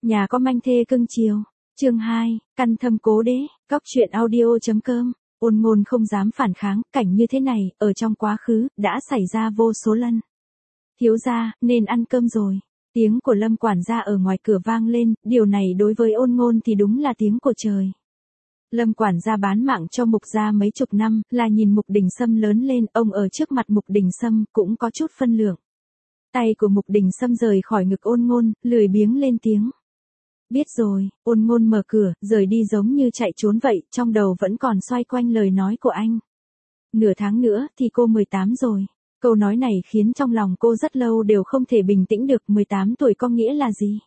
Nhà có manh thê cưng chiều. Chương 2, căn thâm cố đế, góc truyện audio.com. Ôn Ngôn không dám phản kháng, cảnh như thế này, ở trong quá khứ, đã xảy ra vô số lần. Thiếu gia, nên ăn cơm rồi. Tiếng của Lâm quản gia ở ngoài cửa vang lên, điều này đối với Ôn Ngôn thì đúng là tiếng của trời. Lâm quản gia bán mạng cho Mục gia mấy chục năm, là nhìn Mục Đình Sâm lớn lên, ông ở trước mặt Mục Đình Sâm cũng có chút phân lượng. Tay của Mục Đình Sâm rời khỏi ngực Ôn Ngôn, lười biếng lên tiếng. Biết rồi, Ôn Ngôn mở cửa, rời đi giống như chạy trốn vậy, trong đầu vẫn còn xoay quanh lời nói của anh. Nửa tháng nữa thì cô 18 rồi. Câu nói này khiến trong lòng cô rất lâu đều không thể bình tĩnh được. 18 tuổi có nghĩa là gì?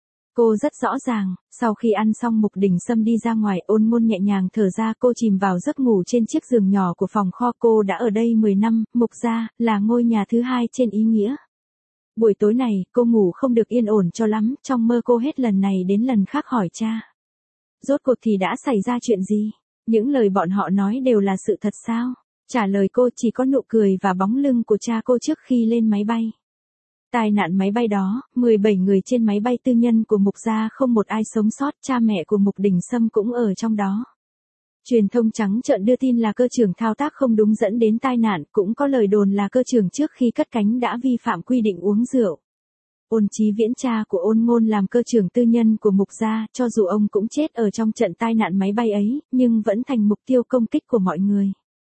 Cô rất rõ ràng, sau khi ăn xong Mục Đình Sâm đi ra ngoài, Ôn Ngôn nhẹ nhàng thở ra, cô chìm vào giấc ngủ trên chiếc giường nhỏ của phòng kho. Cô đã ở đây 10 năm, Mục gia là ngôi nhà thứ hai trên ý nghĩa. Buổi tối này, cô ngủ không được yên ổn cho lắm, trong mơ cô hết lần này đến lần khác hỏi cha. Rốt cuộc thì đã xảy ra chuyện gì? Những lời bọn họ nói đều là sự thật sao? Trả lời cô chỉ có nụ cười và bóng lưng của cha cô trước khi lên máy bay. Tai nạn máy bay đó, 17 người trên máy bay tư nhân của Mục gia không một ai sống sót, cha mẹ của Mục Đình Sâm cũng ở trong đó. Truyền thông trắng trợn đưa tin là cơ trưởng thao tác không đúng dẫn đến tai nạn, cũng có lời đồn là cơ trưởng trước khi cất cánh đã vi phạm quy định uống rượu. Ôn Chí Viễn, cha của Ôn Ngôn, làm cơ trưởng tư nhân của Mục gia, cho dù ông cũng chết ở trong trận tai nạn máy bay ấy, nhưng vẫn thành mục tiêu công kích của mọi người.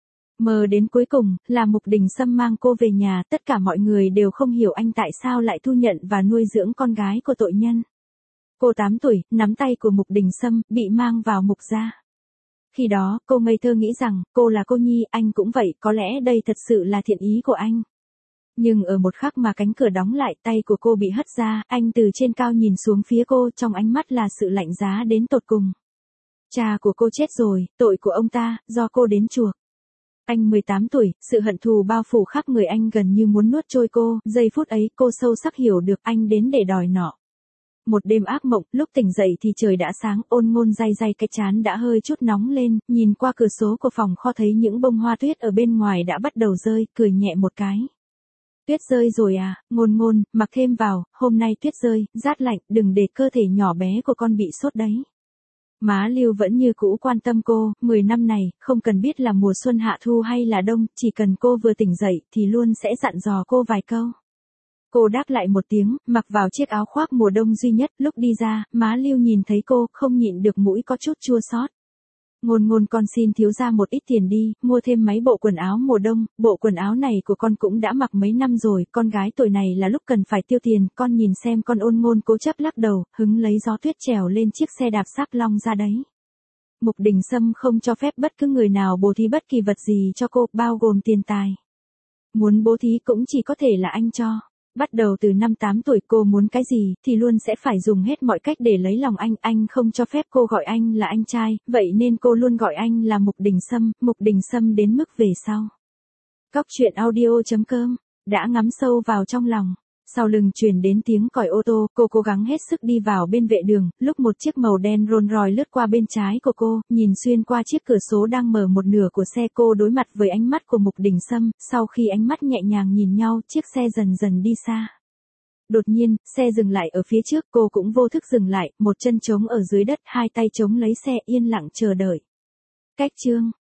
Mờ đến cuối cùng, là Mục Đình Sâm mang cô về nhà, tất cả mọi người đều không hiểu anh tại sao lại thu nhận và nuôi dưỡng con gái của tội nhân. Cô 8 tuổi, nắm tay của Mục Đình Sâm, bị mang vào Mục gia. Khi đó, cô ngây thơ nghĩ rằng, cô là cô nhi, anh cũng vậy, có lẽ đây thật sự là thiện ý của anh. Nhưng ở một khắc mà cánh cửa đóng lại, tay của cô bị hất ra, anh từ trên cao nhìn xuống phía cô, trong ánh mắt là sự lạnh giá đến tột cùng. Cha của cô chết rồi, tội của ông ta, do cô đến chuộc. Anh 18 tuổi, sự hận thù bao phủ khắp người anh gần như muốn nuốt trôi cô, giây phút ấy cô sâu sắc hiểu được anh đến để đòi nợ. Một đêm ác mộng, lúc tỉnh dậy thì trời đã sáng. Ôn Ngôn day day cái trán đã hơi chút nóng lên, nhìn qua cửa sổ của phòng kho thấy những bông hoa tuyết ở bên ngoài đã bắt đầu rơi, cười nhẹ một cái. Tuyết rơi rồi à? Ngôn Ngôn, mặc thêm vào, hôm nay tuyết rơi, rát lạnh, đừng để cơ thể nhỏ bé của con bị sốt đấy. Má Lưu vẫn như cũ quan tâm cô, 10 năm này, không cần biết là mùa xuân hạ thu hay là đông, chỉ cần cô vừa tỉnh dậy thì luôn sẽ dặn dò cô vài câu. Cô đáp lại một tiếng, mặc vào chiếc áo khoác mùa đông duy nhất, lúc đi ra, má Lưu nhìn thấy cô, không nhịn được mũi có chút chua xót. Ngôn Ngôn, con xin thiếu gia một ít tiền đi, mua thêm mấy bộ quần áo mùa đông, bộ quần áo này của con cũng đã mặc mấy năm rồi, con gái tuổi này là lúc cần phải tiêu tiền, con nhìn xem con. Ôn Ngôn cố chấp lắc đầu, hứng lấy gió tuyết trèo lên chiếc xe đạp sáp long ra đấy. Mục Đình Sâm không cho phép bất cứ người nào bố thí bất kỳ vật gì cho cô, bao gồm tiền tài. Muốn bố thí cũng chỉ có thể là anh cho. Bắt đầu từ năm 8 tuổi cô muốn cái gì thì luôn sẽ phải dùng hết mọi cách để lấy lòng anh không cho phép cô gọi anh là anh trai, vậy nên cô luôn gọi anh là Mục Đình Sâm đến mức về sau. Góc truyện audio.com, đã ngắm sâu vào trong lòng. Sau lưng truyền đến tiếng còi ô tô, cô cố gắng hết sức đi vào bên vệ đường, lúc một chiếc màu đen Rolls Royce lướt qua bên trái của cô, nhìn xuyên qua chiếc cửa sổ đang mở một nửa của xe. Cô đối mặt với ánh mắt của Mục Đình Sâm, sau khi ánh mắt nhẹ nhàng nhìn nhau, chiếc xe dần dần đi xa. Đột nhiên, xe dừng lại ở phía trước, cô cũng vô thức dừng lại, một chân trống ở dưới đất, hai tay chống lấy xe, yên lặng chờ đợi. Cách chương